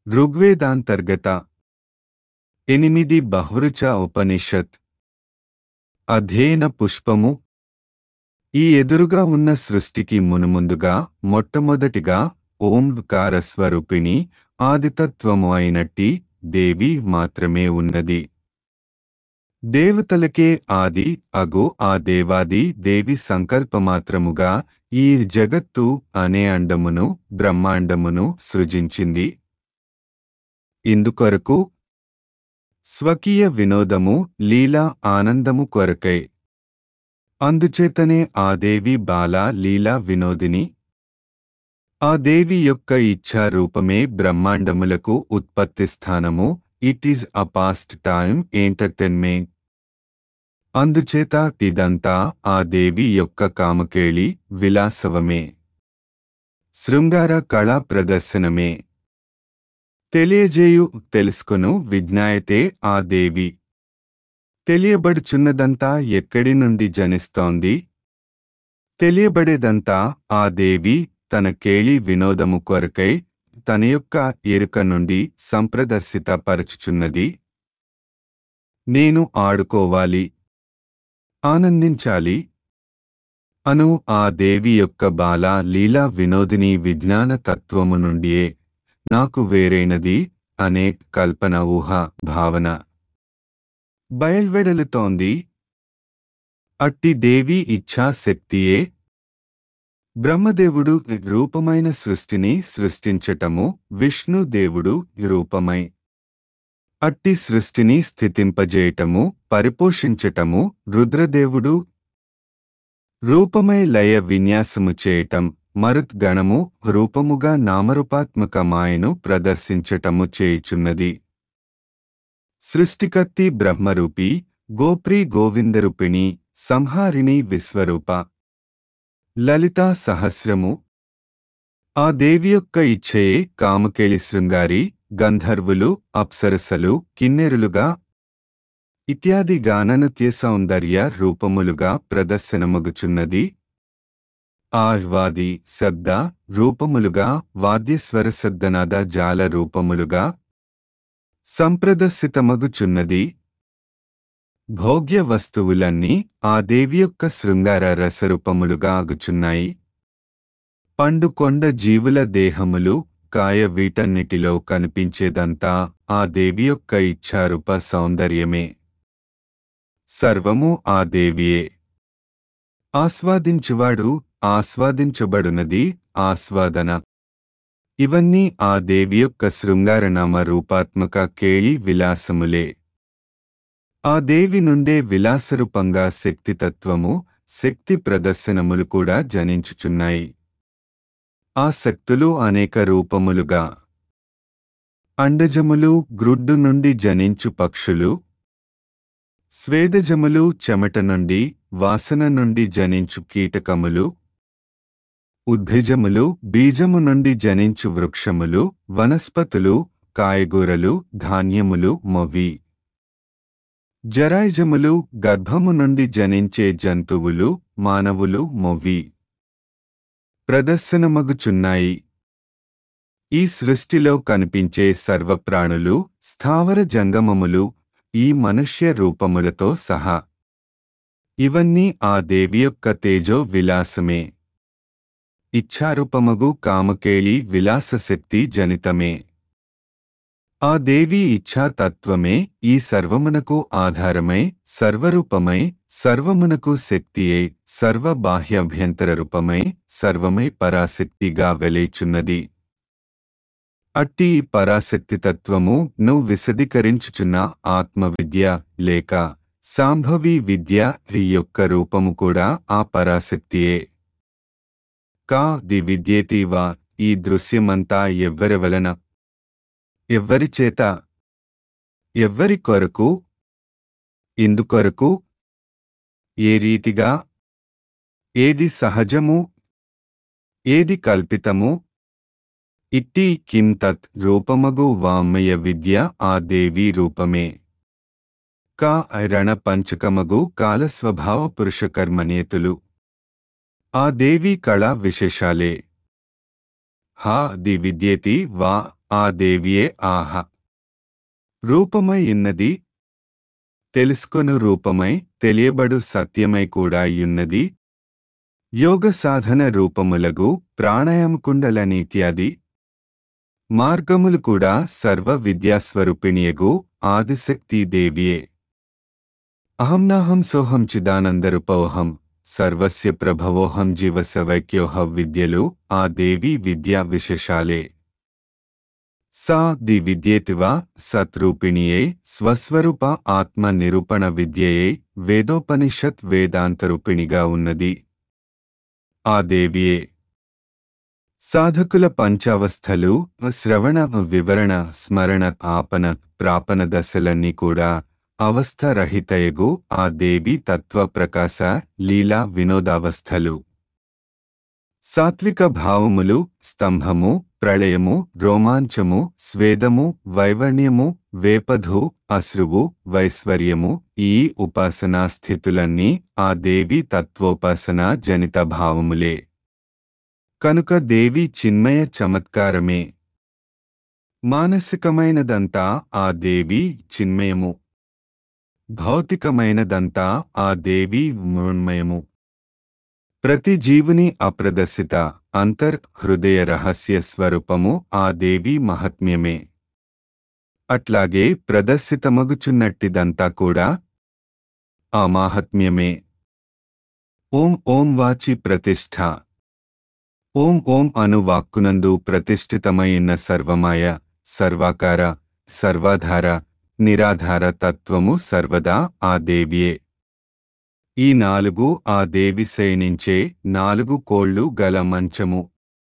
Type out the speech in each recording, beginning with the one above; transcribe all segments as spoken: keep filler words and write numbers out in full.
ఋగ్వేదాంతర్గత ఎనిమిది బహురుచ ఉపనిషత్ అధ్యయన పుష్పము. ఈ ఎదురుగా ఉన్న సృష్టికి మునుముందుగా మొట్టమొదటిగా ఓంకార స్వరూపిణి ఆదితత్వము అయినట్టి దేవి మాత్రమే ఉన్నది. దేవతలకే ఆది అగో ఆ దేవాది దేవి సంకల్పమాత్రముగా ఈ జగత్తు అనే అండమును బ్రహ్మాండమును సృజించింది. ఇందుకొరకు స్వకీయ వినోదము లీలా ఆనందము కొరకై. అందుచేతనే ఆ దేవి బాల లీలా వినోదిని. ఆ దేవి యొక్క ఇచ్ఛా రూపమే బ్రహ్మాండములకు ఉత్పత్తి స్థానము. It is a past time entertainment. అందుచేత ఇదంతా ఆ దేవి యొక్క కామకేళి విలాసవమే, శృంగార కళా ప్రదర్శనమే. తెలియజేయు తెలుసుకొను విజ్ఞాయతే ఆ దేవి. తెలియబడుచున్నదంతా ఎక్కడి నుండి జనిస్తోంది? తెలియబడేదంతా ఆ దేవి తన కేళి వినోదము కొరకై తన యొక్క ఎరుక నుండి సంప్రదర్శిత పరచుచున్నది. నేను ఆడుకోవాలి, ఆనందించాలి అను ఆ దేవి యొక్క బాల లీలా వినోదిని విజ్ఞాన తత్వము నుండియే నాకు వేరైనది అనే కల్పన ఊహ భావన బయల్వెడలుతోంది. అట్టి దేవి ఇచ్ఛాశక్తియే బ్రహ్మదేవుడు రూపమైన సృష్టిని సృష్టించటము, విష్ణుదేవుడు రూపమై అట్టి సృష్టిని స్థితింపజేయటము, పరిపోషించటము, రుద్రదేవుడు రూపమై లయ విన్యాసము చేయటం, మరుత్ గణము రూపముగా నామరూపాత్మక మాయను ప్రదర్శించటము చేయుచున్నది. సృష్టికర్తి బ్రహ్మరూపి, గోప్రీ గోవిందరూపిణి, సంహారిణి విశ్వరూప, లలితా సహస్రము. ఆ దేవి యొక్క ఇచ్ఛయే కామకేళి శృంగారి, గంధర్వులు, అప్సరసలు, కిన్నెరులుగా ఇత్యాది గాననృత్య సౌందర్య రూపములుగా ప్రదర్శనమగుచున్నది. ఆహ్వాది శబ్ద రూపములుగా, వాద్యస్వర శబ్దనాద జాల రూపములుగా సంప్రదర్శితమగుచున్నది. భోగ్య వస్తువులన్నీ ఆ దేవి యొక్క శృంగార రసరూపములుగా ఆగుచున్నాయి. పండు కొండ జీవుల దేహములు, కాయ వీటన్నిటిలో కనిపించేదంతా ఆ దేవి యొక్క ఇచ్ఛారూప సౌందర్యమే. సర్వము ఆ దేవియే. ఆస్వాదించువాడు, ఆస్వాదించబడునది, ఆస్వాదన. ఇవన్నీ ఆ దేవి యొక్క శృంగారనామ రూపాత్మక కేళి విలాసములే. ఆ దేవి నుండే విలాసరూపంగా శక్తితత్వము, శక్తి ప్రదర్శనములు కూడా జనించుచున్నాయి. ఆ శక్తులు అనేక రూపములుగా అండజములు, గ్రుడ్డు నుండి జనించు పక్షులు, స్వేదజములు, చెమట నుండి వాసన నుండి జనించు కీటకములు, ఉద్భిజములు, బీజము నుండి జనించు వృక్షములు, వనస్పతులు, కాయగూరలు, ధాన్యములు మొవి, జరాయుజములు, గర్భము నుండి జనించే జంతువులు, మానవులు మొవి ప్రదర్శనమగుచున్నాయి. ఈ సృష్టిలో కనిపించే సర్వప్రాణులు, స్థావర జంగమములు, ఈ మనుష్య రూపములతో సహా ఇవన్నీ ఆ దేవి యొక్క తేజో విలాసమే. ఇచ్ఛారూపమగు కామకేళి విలాసశక్తి జనితమే. ఆ దేవి ఇచ్ఛా తత్వమే ఈ సర్వమునకు ఆధారమై, సర్వరూపమై, సర్వమునకు శక్తియై, సర్వ బాహ్యాభ్యంతర రూపమై, సర్వమై పరాశక్తిగా వెలేచున్నది. అట్టి పరాశక్తి తత్వము ను విశదీకరించుచున్న ఆత్మవిద్య లేక సాంభవి విద్య యొక్క రూపము కూడా ఆ పరాశక్తియే. కా ది విద్యేతివా ఈ దృశ్యమంతా ఎవ్వరి వలన, ఎవ్వరి చేత, ఎవ్వరి కొరకు, ఇందుకొరకు, ఏ రీతిగా, ఏది సహజము, ఏది కల్పితము, ఇట్టి కిం తత్ రూపమగు వామయ విద్య ఆ దేవీ రూపమే. కా రణ పంచకమగు కాలస్వభావ పురుషకర్మనేతులు ఆ దేవీ కళా విశేషాలే. హా ది విద్యేతి వా ఆ దేవియే ఆహ రూపమై ఉన్నది. తెలుసుకొను రూపమై తెలియబడు సత్యమై కూడా యున్నది. యోగ సాధన రూపములగు ప్రాణాయామకుండలనీత్యాది మార్గములు కూడా సర్వ విద్యాస్వరూపిణియగు ఆదిశక్తి దేవియే. అహంనాహం సోహం చిదానందరూపోహం సర్వస్య ప్రభవోహం జీవసవైక్యోహ విద్యలు ఆ దేవి విద్యా విశేషాలే. సా ది విద్యేతివా సత్రూపిణియే స్వస్వరూప ఆత్మ నిరూపణ విద్యయే వేదోపనిషత్ వేదాంతరూపిణిగా ఉన్నది. ఆ దేవియే సాధకుల పంచావస్థలు శ్రవణ వివరణ స్మరణ ఆపన ప్రాపన దశలన్నీ కూడా అవస్థరహితయగు ఆ దేవి తత్వ ప్రకాశ లీలా వినోదావస్థలు. సాత్విక భావములు స్తంభము ప్రళయము రోమాంచము స్వేదము వైవర్ణ్యము వేపధు అశ్రువు వైశ్వర్యము ఈ ఉపాసనా స్థితులన్నీ ఆ దేవి తత్వోపాసనా జనిత భావములే. కనుక దేవి చిన్మయ చమత్కారమే. మానసికమైనదంతా ఆ దేవి చిన్మయము, భౌతికమైనదంతా ఆ దేవి మృణ్మయము. ప్రతి జీవుని అప్రదర్శిత అంతర్ హృదయ రహస్య స్వరూపము ఆ దేవి మహాత్మ్యమే. అట్లాగే ప్రదర్శితమగుచున్నట్టిదంతా కూడా ఆ మాహాత్మ్యమే. ఓం ఓం వాచి ప్రతిష్ఠ. ఓం ఓం అను వాక్కునందు ప్రతిష్ఠితమైన సర్వమాయ సర్వాకార సర్వాధార నిరాధార తత్వము సర్వదా ఆ దేవియే. ఈ నాలుగు ఆ దేవి శయనించే నాలుగు కోళ్ళు గల మంచము.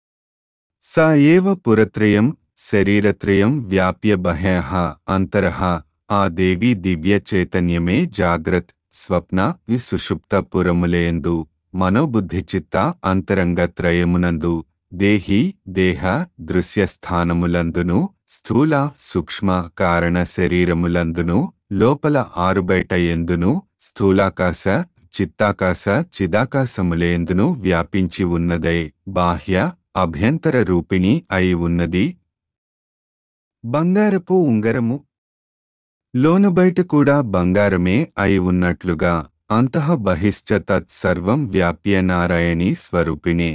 స ఏవ పురత్రయం శరీరత్రయం వ్యాప్య బహ్యః అంతరః. ఆ దేవి దివ్య చైతన్యమే జాగ్రత్ స్వప్న సుషుప్త పురములేయందు మనోబుద్ధిచిత్త అంతరంగ త్రయమునందు దేహి దేహ దృశ్యస్థానములందును స్థూల సూక్ష్మ కారణ శరీరములందును లోపల ఆరుబయట ఎందును స్థూలాకాశ చిత్తాకాశ చిదాకాశములేందును వ్యాపించి ఉన్నదై బాహ్య అభ్యంతర రూపిణి అయి ఉన్నది. బంగారపు ఉంగరము లోనుబయట కూడా బంగారమే అయి ఉన్నట్లుగా అంతః బహిశ్చ తత్ సర్వం వ్యాప్య నారాయణీ స్వరూపిణే.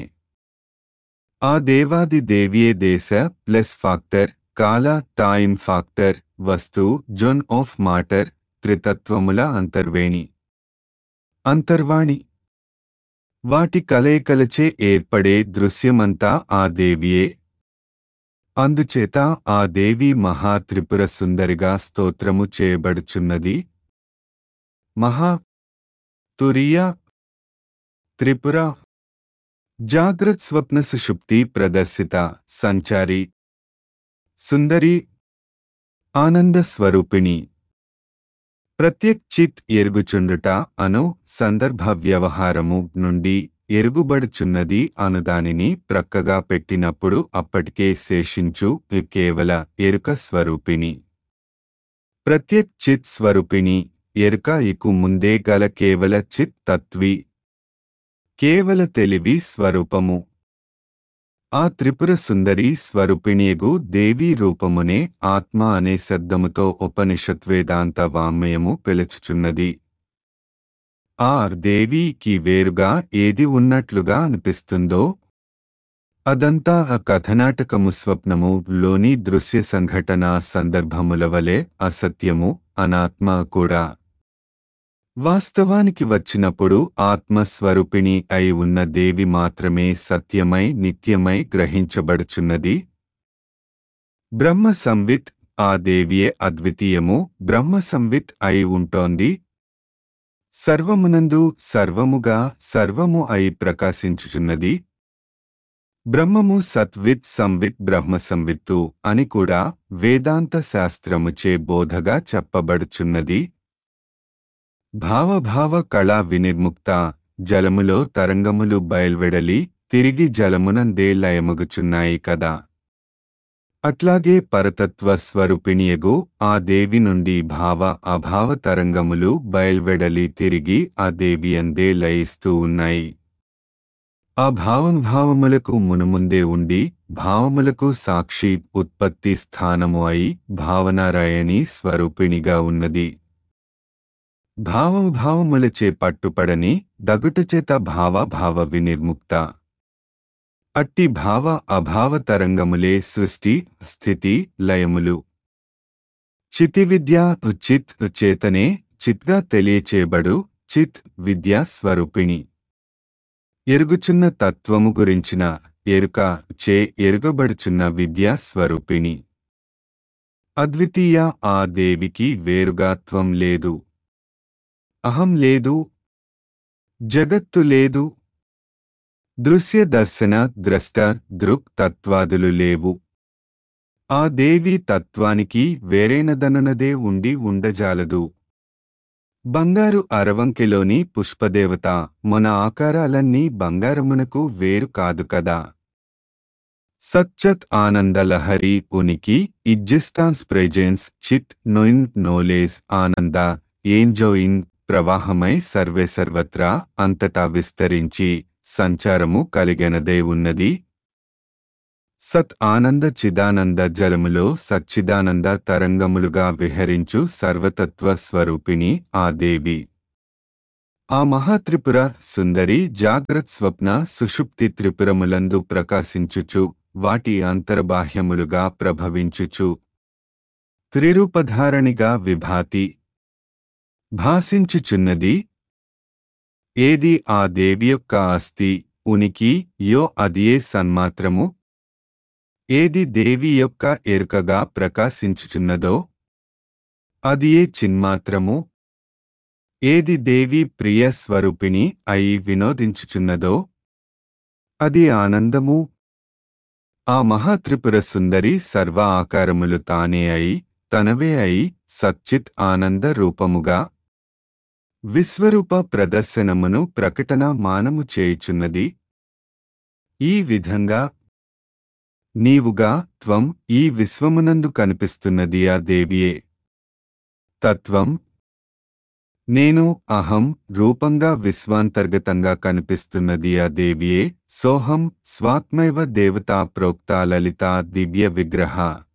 ఆ దేవాది దేవియే దేశ ప్లస్ ఫాక్టర్ కాల టైమ్ ఫాక్టర్ వస్తు జోన్ ఆఫ్ మాటర్ త్రితత్వముల అంతర్వేణి అంతర్వాణి. వాటి కలయికలచే ఏర్పడే దృశ్యమంతా ఆ దేవియే. అందుచేత ఆ దేవి మహా త్రిపుర సుందరిగా స్తోత్రము చేయబడుచున్నది. మహా తురియ త్రిపుర జాగ్రత్ స్వప్న సుషుప్తి ప్రదర్శిత సంచారి సుందరి ఆనంద స్వరూపిణి. ప్రత్యక్ చిత్ ఎరుగుచుండుట అను సందర్భ వ్యవహారము నుండి ఎరుగుబడుచున్నది అనుదానిని ప్రక్కగా పెట్టినప్పుడు అప్పటికే శేషించు కేవల ఎరుక స్వరూపిణి. ప్రత్యక్ చిత్ స్వరూపిణి ఎరుక ఇకు ముందే గల కేవల చిత్ తత్వి కేవల తెలివి స్వరూపము. ఆ త్రిపుర సుందరి స్వరూపిణియగు దేవీ రూపమునే ఆత్మ అనే శబ్దముతో ఉపనిషత్ వేదాంత వాంగ్మయము పిలుచుచున్నది. ఆ దేవికి వేరుగా ఏది ఉన్నట్లుగా అనిపిస్తుందో అదంతా ఆ కథనాటకము స్వప్నము లోని దృశ్య సంఘటన సందర్భముల వలె అసత్యము అనాత్మ కూడా. వాస్తవానికి వచ్చినప్పుడు ఆత్మస్వరూపిణి అయి ఉన్న దేవి మాత్రమే సత్యమై నిత్యమై గ్రహించబడుచున్నది. బ్రహ్మ సంవిత్ ఆ దేవియే అద్వితీయము బ్రహ్మ సంవిత్ అయి ఉంటోంది. సర్వమునందు సర్వముగా సర్వము అయి ప్రకాశించుచున్నది. బ్రహ్మము సత్విత్ సంవిత్ బ్రహ్మ సంవిత్తు అని కూడా వేదాంత శాస్త్రముచే బోధగా చెప్పబడుచున్నది. భావభావ కళా వినిర్ముక్త జలములో తరంగములు బయల్వెడలి తిరిగి జలమునందే లయమగుచున్నాయి కదా. అట్లాగే పరతత్వ స్వరూపిణియగు ఆ దేవి నుండి భావ అభావ తరంగములు బయల్వెడలి తిరిగి ఆ దేవి అందే లయిస్తూ ఉన్నాయి. ఆ భావంభావములకు మునుముందే ఉండి భావములకు సాక్షి ఉత్పత్తి స్థానము అయి భావనారాయణి స్వరూపిణిగా ఉన్నది. భావభావములచే పట్టుపడని దగుటచేత భావభావ వినిర్ముక్త. అట్టి భావ అభావ తరంగములే సృష్టి స్థితి లయములు. చితి విద్య చిత్ చేతనే చిత్గా తెలియచేయబడు చిత్ విద్యా స్వరూపిణి. ఎరుగుచున్న తత్వము గురించిన ఎరుక చే ఎరుగబడుచున్న విద్యా స్వరూపిణి. అద్వితీయ ఆ దేవికి వేరుగా త్వం లేదు, అహం లేదు, జగత్తు లేదు, దృశ్య దర్శన ద్రష్ట దృక్ తత్వాదులు లేవు. ఆ దేవి తత్వానికి వేరైనదనునదే ఉండి ఉండజాలదు. బంగారు అరవంకెలోని పుష్పదేవత మన ఆకారాలన్నీ బంగారమునకు వేరు కాదు కదా. సచ్చత్ ఆనందలహరి ఉనికి ఇగ్జిస్టాన్స్ ప్రెజెన్స్ చిత్ నోయిన్ నోలేజ్ ఆనంద ఏంజోయిన్ ప్రవాహమై సర్వే సర్వత్రా అంతటా విస్తరించి సంచారము కలిగెనదే ఉన్నది. సత్ ఆనంద చిదానంద జలములో సచ్చిదానంద తరంగములుగా విహరించు సర్వతత్వ స్వరూపిణి ఆ దేవి. ఆ మహాత్రిపుర సుందరి జాగ్రత్ స్వప్న సుషుప్తి త్రిపురములందు ప్రకాశించుచు వాటి అంతర్బాహ్యములుగా ప్రభవించుచు త్రిరూపధారణిగా విభాతి భాసించుచున్నది. ఏది ఆ దేవి యొక్క ఆస్తి ఉనికి యో అదియే సన్మాత్రము. ఏది దేవి యొక్క ఎరుకగా ప్రకాశించుచున్నదో అదియే చిన్మాత్రము. ఏది దేవి ప్రియ స్వరూపిణి అయి వినోదించుచున్నదో అది ఆనందము. ఆ మహాత్రిపుర సుందరి సర్వ ఆకారములు తానే అయి తనవే అయి సచ్చిత్ ఆనంద రూపముగా విశ్వరూప ప్రదర్శనమును ప్రకటన మానము చేయుచున్నది. ఈ విధంగా నీవుగా త్వం ఈ విశ్వమునందు కనిపిస్తున్నది ఆ దేవియే. తత్వం నేను అహం రూపంగా విశ్వాంతర్గతంగా కనిపిస్తున్నది ఆ దేవియే. సోహం స్వాత్మైవ దేవతా ప్రోక్త లలితా దివ్య విగ్రహ.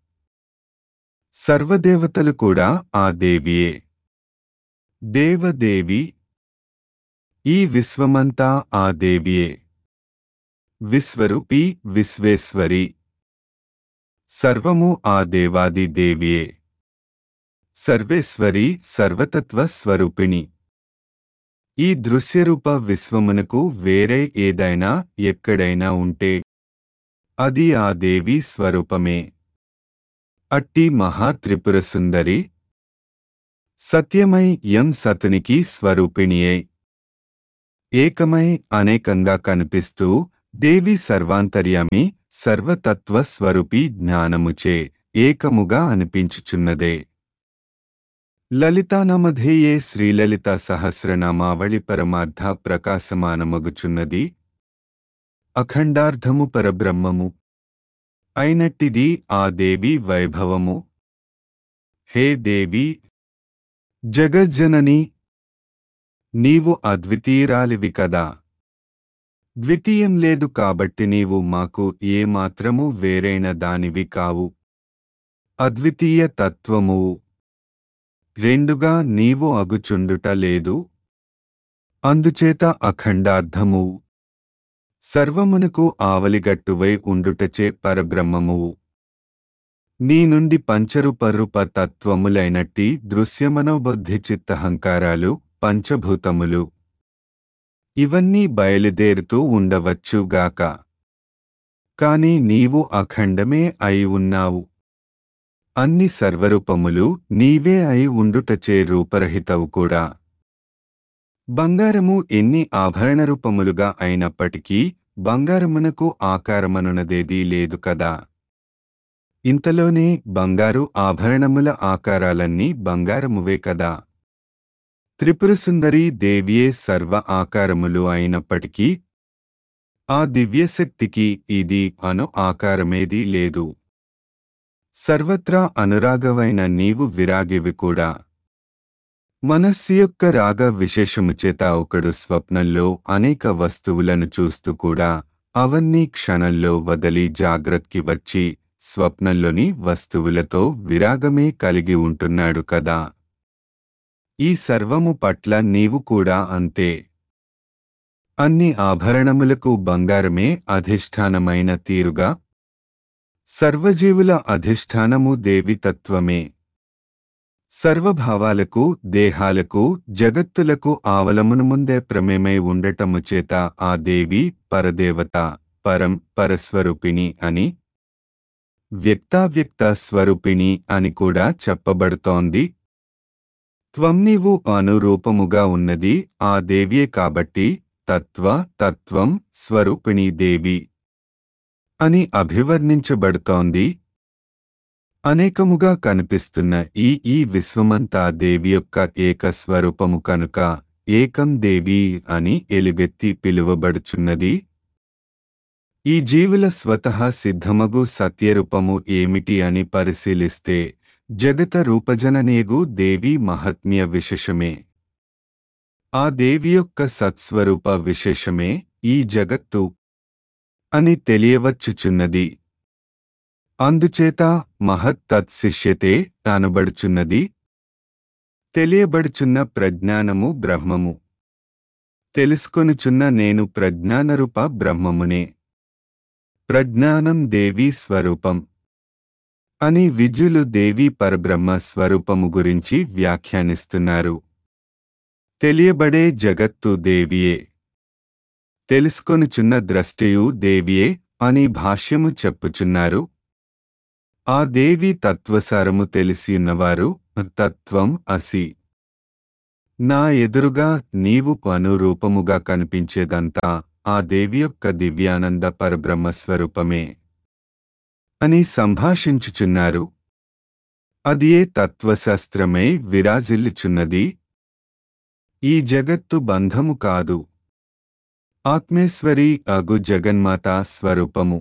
సర్వదేవతలు కూడా ఆ దేవియే. దేవదేవి. ఈ విశ్వమంతా ఆ దేవియే. విశ్వరూపి విశ్వేశ్వరి. సర్వము ఆ దేవాది దేవియే. సర్వేశ్వరి సర్వతత్వ స్వరూపిణి. ఈ దృశ్యరూప విశ్వమునకు వేరే ఏదైనా ఎక్కడైనా ఉంటే అది ఆ దేవి స్వరూపమే. అట్టి మహాత్రిపుర సుందరి సత్యమై యం సతునికి స్వరూపిణియే. ఏకమై అనేకంగా కనిపిస్తూ దేవి సర్వాంతర్యామి సర్వతత్వ స్వరూపి జ్ఞానముచే ఏకముగా అనిపించుచున్నదే. లలితానామధేయే శ్రీలలిత సహస్రనామావళి పరమార్థ ప్రకాశమానమగుచున్నది. అఖండార్థము పరబ్రహ్మము అయినట్టిది ఆ దేవి వైభవము. హే దేవి జగజ్జనని, నీవు అద్వితీయురాలివి కదా. ద్వితీయం లేదు కాబట్టి నీవు మాకు ఏమాత్రము వేరైన దానివి కావు. అద్వితీయ తత్వమువు. రెండుగా నీవు అగుచుండుట లేదు. అందుచేత అఖండార్థమువు. సర్వమునకు ఆవలిగట్టువై ఉండుటచే పరబ్రహ్మమువు. నీ నుండి పంచరూపరూప తత్వములైనట్టి దృశ్యమనోబుద్ధి చిత్తహంకారాలు పంచభూతములు ఇవన్నీ బయలుదేరుతూ ఉండవచ్చుగాక. కాని నీవు అఖండమే అయి ఉన్నావు. అన్ని సర్వరూపములు నీవే అయి ఉండుటచే రూపరహితవు కూడా. బంగారము ఎన్ని ఆభరణరూపములుగా అయినప్పటికీ బంగారమునకు ఆకారమనునదేదీ లేదు కదా. ఇంతలోనే బంగారు ఆభరణముల ఆకారాలన్నీ బంగారమువే కదా. త్రిపురసుందరీ దేవియే సర్వ ఆకారములు అయినప్పటికీ ఆ దివ్యశక్తికి ఇది అను ఆకారమేదీ లేదు. సర్వత్రా అనురాగవైన నీవు విరాగివి కూడా. మనస్సు యొక్క రాగ విశేషము చేత ఒకడు స్వప్నంలో అనేక వస్తువులను చూస్తూ కూడా అవన్నీ క్షణంలో వదలి జాగ్రత్తకి వచ్చి స్వప్నంలోని వస్తువులతో విరాగమే కలిగి ఉంటున్నాడు కదా. ఈ సర్వము పట్ల నీవు కూడా అంతే. అన్ని ఆభరణములకు బంగారమే అధిష్టానమైన తీరుగా సర్వజీవుల అధిష్టానము దేవితత్వమే. సర్వభావాలకు, దేహాలకు, జగత్తులకు ఆవలమును ముందే ప్రమేమై ఉండటము చేత ఆ దేవి పరదేవత, పరం పరస్వరూపిణి అని, వ్యక్తావ్యక్త స్వరూపిణి అని కూడా చెప్పబడుతోంది. త్వం నీవు అనురూపముగా ఉన్నది ఆ దేవియే కాబట్టి తత్వ, తత్వం, స్వరూపిణి దేవి అని అభివర్ణించబడుతోంది. అనేకముగా కనిపిస్తున్న ఈ ఈ విశ్వమంతా దేవి యొక్క ఏక స్వరూపము కనుక ఏకం దేవి అని ఎలుగెత్తి పిలువబడుచున్నది. ఈ జీవుల స్వతః సిద్ధమగు సత్యరూపము ఏమిటి అని పరిశీలిస్తే జగత రూపజననేగు దేవి మహాత్మ్య విశేషమే. ఆ దేవి యొక్క సత్స్వరూప విశేషమే ఈ జగత్తు అని తెలియవచ్చుచున్నది. అందుచేత మహత్ తత్శిష్యతే అనబడుచున్నది. తెలియబడుచున్న ప్రజ్ఞానము బ్రహ్మము. తెలుసుకొనుచున్న నేను ప్రజ్ఞానరూప బ్రహ్మమునే. ప్రజ్ఞానం దేవీ స్వరూపం అని విద్యులు దేవీ పరబ్రహ్మ స్వరూపము గురించి వ్యాఖ్యానిస్తున్నారు. తెలియబడే జగత్తు దేవియే, తెలుసుకొనుచున్న ద్రష్టయు దేవియే అని భాష్యము చెప్పుచున్నారు. ఆ దేవి తత్వసారము తెలిసియున్నవారు తత్వం అసి. నా ఎదురుగా నీవు అనురూపముగా కనిపించేదంతా ఆ దేవి యొక్క దివ్యానంద పరబ్రహ్మస్వరూపమే అని సంభాషించుచున్నారు. అదియే తత్వశాస్త్రమై విరాజిల్లుచున్నది. ఈ జగత్తు బంధము కాదు, ఆత్మేశ్వరి అగు జగన్మాత స్వరూపము.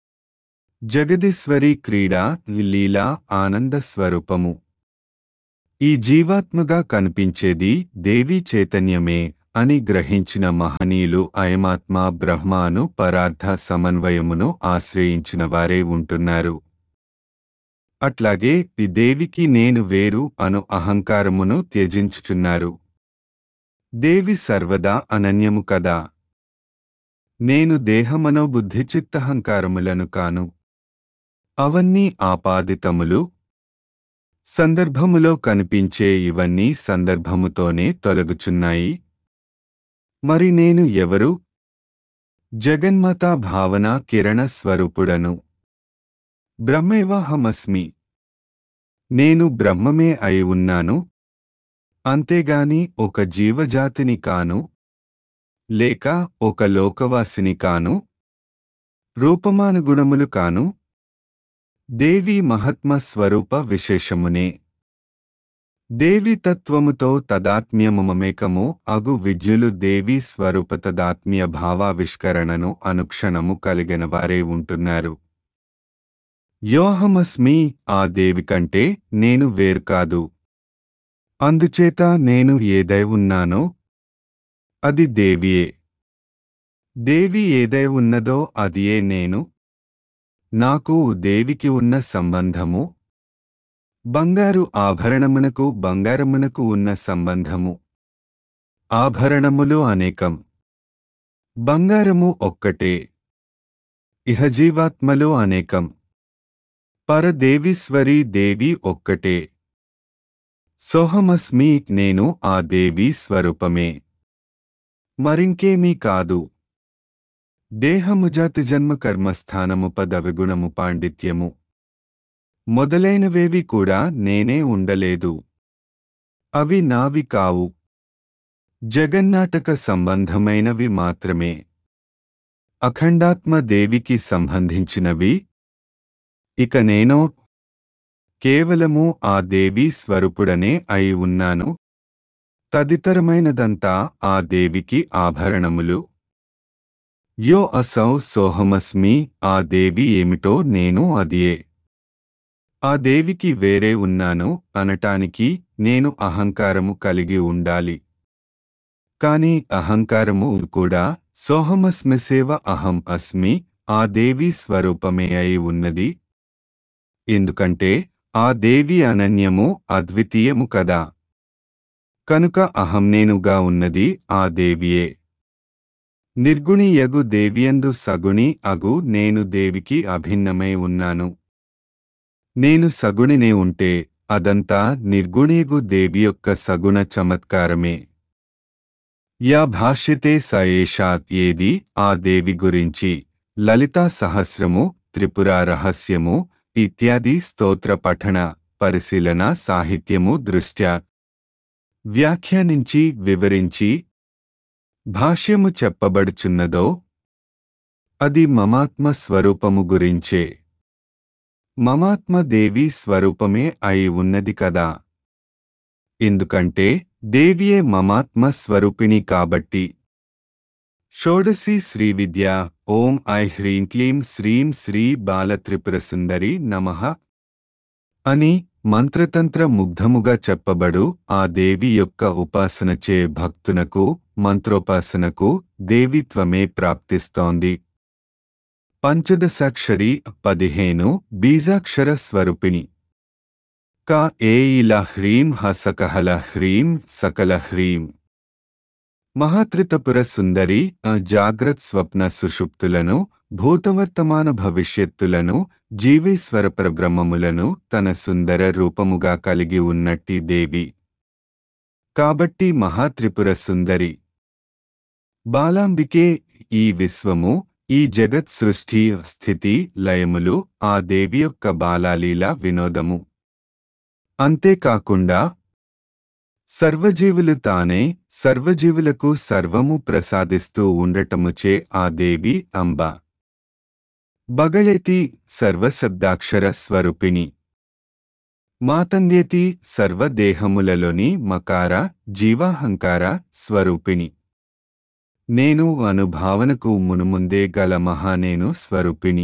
జగదీశ్వరి క్రీడా, లీలా, ఆనంద స్వరూపము. ఈ జీవాత్మగా కనిపించేది దేవీ చైతన్యమే అని గ్రహించిన మహనీయులు అయమాత్మ బ్రహ్మాను పరార్థ సమన్వయమును ఆశ్రయించిన వారే ఉంటున్నారు. అట్లాగే ఈ దేవికి నేను వేరు అను అహంకారమును త్యజించుచున్నారు. దేవి సర్వదా అనన్యము కదా. నేను దేహమనోబుద్ధిచిత్తహంకారములను కాను. అవన్నీ ఆపాదితములు. సందర్భములో కనిపించే ఇవన్నీ సందర్భముతోనే తొలగుచున్నాయి. మరి నేను ఎవరు? జగన్మాత భావన కిరణ స్వరూపుడను. బ్రహ్మేవాహమస్మి. నేను బ్రహ్మమే అయి ఉన్నాను. అంతేగాని ఒక జీవజాతిని కాను, లేక ఒక లోకవాసిని కాను, రూపమానుగుణములు కాను. దేవి మహాత్మ స్వరూప విశేషమునే. దేవి తత్వముతో తదాత్మ్యమమేకము అగు విద్యులు దేవి స్వరూప తదాత్మ్య భావావిష్కరణను అనుక్షణము కలిగిన వారే ఉంటున్నారు. యోహమస్మి, ఆ దేవి కంటే నేను వేరు కాదు. అందుచేత నేను ఏదై ఉన్నానో అది దేవియే. దేవి ఏదై ఉన్నదో అదియే నేను. నాకు దేవికి ఉన్న సంబంధము బంగారు ఆభరణమునకు బంగారమునకు ఉన్న సంబంధము. ఆభరణములు అనేకం, బంగారము ఒక్కటే. ఇహజీవాత్మలు అనేకం, పరదేవీశ్వరీ దేవి ఒక్కటే. సోహమస్మి, నేను ఆ దేవీ స్వరూపమే, మరింకేమీ కాదు. దేహము జాతి జన్మ కర్మస్థానము పదవిగుణము పాండిత్యము మొదలైనవేవి కూడా నేనే ఉండలేదు. అవి నావి కావు, జగన్నాటక సంబంధమైనవి మాత్రమే. అఖండాత్మ దేవికి సంబంధించినవి. ఇక నేనో కేవలము ఆ దేవీ స్వరూపుడనే అయి ఉన్నాను. తదితరమైనదంతా ఆ దేవికి ఆభరణములు. యో అసౌ సోహమస్మి, ఆ దేవి ఏమిటో నేను అదియే. ఆ దేవికి వేరే ఉన్నాను అనటానికి నేను అహంకారము కలిగి ఉండాలి. కాని అహంకారము కూడా సోహమస్మిసేవ అహం అస్మి ఆ దేవి స్వరూపమే అయి ఉన్నది. ఎందుకంటే ఆ దేవి అనన్యము అద్వితీయము కదా. కనుక అహం నేనుగా ఉన్నది ఆ దేవియే. నిర్గుణియగు దేవియందు సగుణి అగు నేను దేవికి అభిన్నమై ఉన్నాను. నేను సగుణినే ఉంటే అదంతా నిర్గుణియగు దేవి యొక్క సగుణ చమత్కారమే. యా భాష్యతే స ఏషాత్ ఏది ఆ దేవి గురించి లలితా సహస్రము, త్రిపుర రహస్యము ఇత్యాది స్తోత్ర పఠన పరిశీలన సాహిత్యము దృష్ట్యా వ్యాఖ్యానించి వివరించి భాష్యము చెప్పబడుచున్నదో అది మమాత్మ స్వరూపము గురించే. మమాత్మ దేవి స్వరూపమే అయి ఉన్నది కదా. ఎందుకంటే దేవియే మమాత్మ స్వరూపిణి కాబట్టి. షోడశి శ్రీవిద్య ఓం ఐ హ్రీం క్లీం శ్రీం శ్రీ బాలత్రిపురసుందరి నమః అని మంత్రతంత్ర ముగ్ధముగా చెప్పబడు ఆ దేవి యొక్క ఉపాసనచే భక్తునకు మంత్రోపాసనకు దేవిత్వమే ప్రాప్తిస్తోంది. పంచదశాక్షరి పదిహేను బీజాక్షర స్వరూపిణి. క ఏ ఇలా హ్రీం హసకహల హ్రీం సకల హ్రీం మహాత్రితపుర సుందరి జాగ్రత్ స్వప్న సుషుప్తులను భూతవర్తమాన భవిష్యత్తులను జీవేశ్వర పరబ్రహ్మములను తన సుందర రూపముగా కలిగి ఉన్నట్టి దేవి కాబట్టి మహాత్రిపుర సుందరి. బాలాంబికే ఈ విశ్వము, ఈ జగత్ సృష్టి స్థితి లయములు ఆ దేవి యొక్క బాలాలీల వినోదము. అంతేకాకుండా సర్వజీవులు తానే సర్వజీవులకు సర్వము ప్రసాదిస్తూ ఉండటముచే ఆ దేవి అంబ. బగళేతి సర్వశబ్దాక్షర స్వరూపిణి. మాతంద్యేతి సర్వదేహములలోని మకార జీవాహంకార స్వరూపిణి. నేను అనుభావనకు మునుముందే గల మహానేను స్వరూపిణి.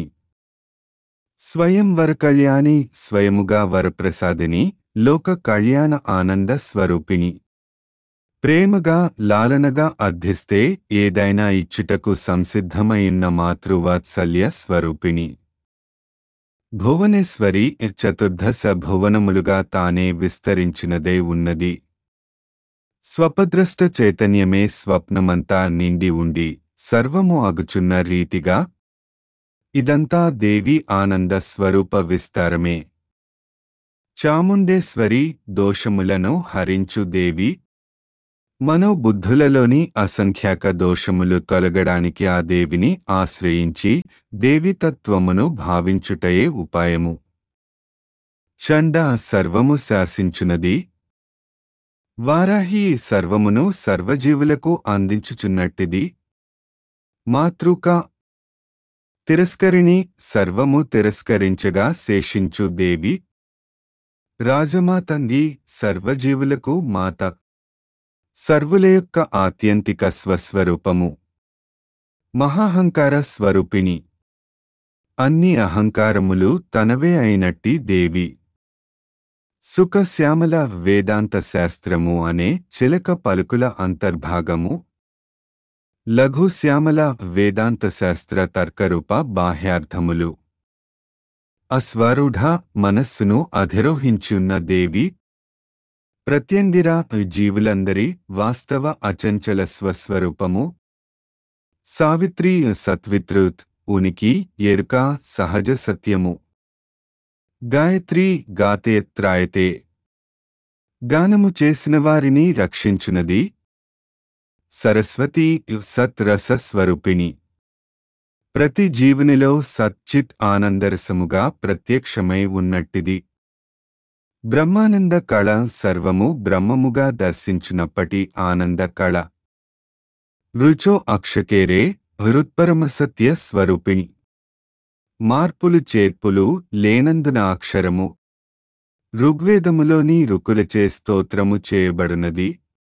స్వయం వరకళ్యాణి స్వయముగా వరప్రసాదిని లోక కళ్యాణ ఆనంద స్వరూపిణి. ప్రేమగా లాలనగా అర్థిస్తే ఏదైనా ఇచ్చుటకు సంసిద్ధమైయున్న మాతృవాత్సల్య స్వరూపిణి. భువనేశ్వరి చతుర్దశ భువనములుగా తానే విస్తరించినదే ఉన్నది. స్వపద్రష్ట చైతన్యమే స్వప్నమంతా నిండి ఉండి సర్వము అగుచున్న రీతిగా ఇదంతా దేవి ఆనంద స్వరూప విస్తారమే. చాముండేశ్వరి దోషములను హరించు దేవి. మనోబుద్ధులలోని అసంఖ్యాక దోషములు తొలగడానికి ఆ దేవిని ఆశ్రయించి దేవితత్వమును భావించుటయే ఉపాయము. చండ సర్వము శాసించునది. వారాహి సర్వమును సర్వజీవులకు అందించుచున్నట్టిది. మాతృక తిరస్కరిణి సర్వము తిరస్కరించగా శేషించు దేవి. రాజమాతంగి సర్వజీవులకు మాత. సర్వుల యొక్క ఆత్యంతిక స్వస్వరూపము. మహాహంకార స్వరూపిణి. అన్ని అహంకారములు తనవే అయినట్టి దేవి. సుఖశ్యామల వేదాంత శాస్త్రము అనే చిలక పలుకుల అంతర్భాగము. లఘుశ్యామల వేదాంత శాస్త్ర తర్కరూప బాహ్యార్థములు. అస్వరూఢ మనస్సును అధిరోహించున్న దేవి. ప్రత్యంగిర జీవులందరి వాస్తవ అచంచల స్వస్వరూపము. సావిత్రి సత్వితృత్ ఉనికి ఎరుక సహజ సత్యము. గాయత్రి గాతే త్రాయతే గానము చేసిన వారిని రక్షించునది. సరస్వతి సత్ రస స్వరూపిణి. ప్రతి జీవునిలో సచ్చిత్ ఆనందరసముగా ప్రత్యక్షమై ఉన్నట్టిది. బ్రహ్మానంద కళ సర్వము బ్రహ్మముగా దర్శించునప్పటి ఆనంద కళ. రుచో అక్షకేరే హృత్పరమసత్య స్వరూపిణి. మార్పులు చేర్పులు లేనందున అక్షరము. ఋగ్వేదములోని రుకులచే స్తోత్రము చేయబడునది.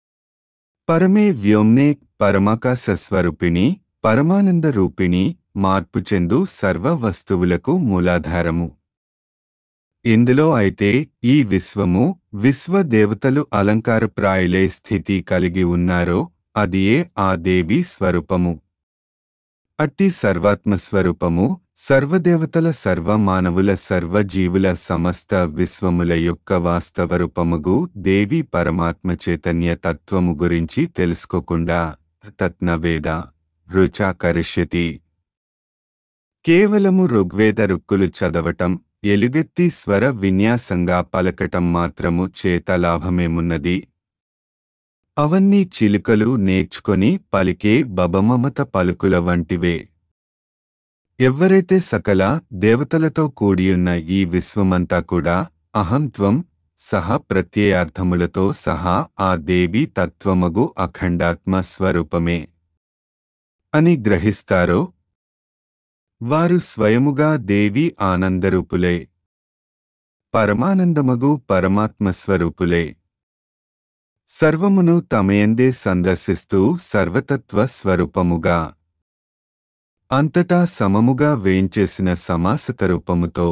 పరమే వ్యోమ్నే పరమాకాశ స్వరూపిణి పరమానంద రూపిణి మార్పుచెందు సర్వ వస్తువులకు మూలాధారము. ఇందులో అయితే ఈ విశ్వము విశ్వదేవతలు అలంకారప్రాయులై స్థితి కలిగి ఉన్నారో అదియే ఆ దేవి స్వరూపము. అట్టి సర్వాత్మస్వరూపము సర్వదేవతల సర్వమానవుల సర్వజీవుల సమస్త విశ్వముల యొక్క వాస్తవరూపముగు దేవి పరమాత్మ చైతన్య తత్వము గురించి తెలుసుకోకుండా తత్నవేద రుచాకరిష్యతి. కేవలము ఋగ్వేద రుక్కులు చదవటం, ఎలుగెత్తి స్వర విన్యాసంగా పలకటం మాత్రము చేత లాభమేమున్నది? అవన్నీ చిలుకలు నేర్చుకొని పలికే బబమమత పలుకుల వంటివే. ఎవ్వరైతే సకల దేవతలతో కూడియున్న ఈ విశ్వమంతా కూడా అహంత్వం సహా ప్రత్యయార్థములతో సహా ఆ దేవి తత్వమగు అఖండాత్మ స్వరూపమే అని గ్రహిస్తారో వారు స్వయముగా దేవి ఆనందరూపులే, పరమానందమగు పరమాత్మస్వరూపులే. సర్వమును తమయందే సందర్శిస్తూ సర్వతత్వ స్వరూపముగా అంతటా సమముగా వేంచేసిన సమాసత రూపముతో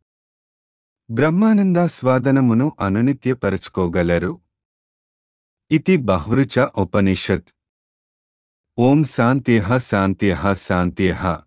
బ్రహ్మానందాస్వాదనమును అనునిత్యపరచుకోగలరు. ఇతి బహ్వృచ ఉపనిషత్. ఓం శాంత్యః శాంత్యః శాంత్యః.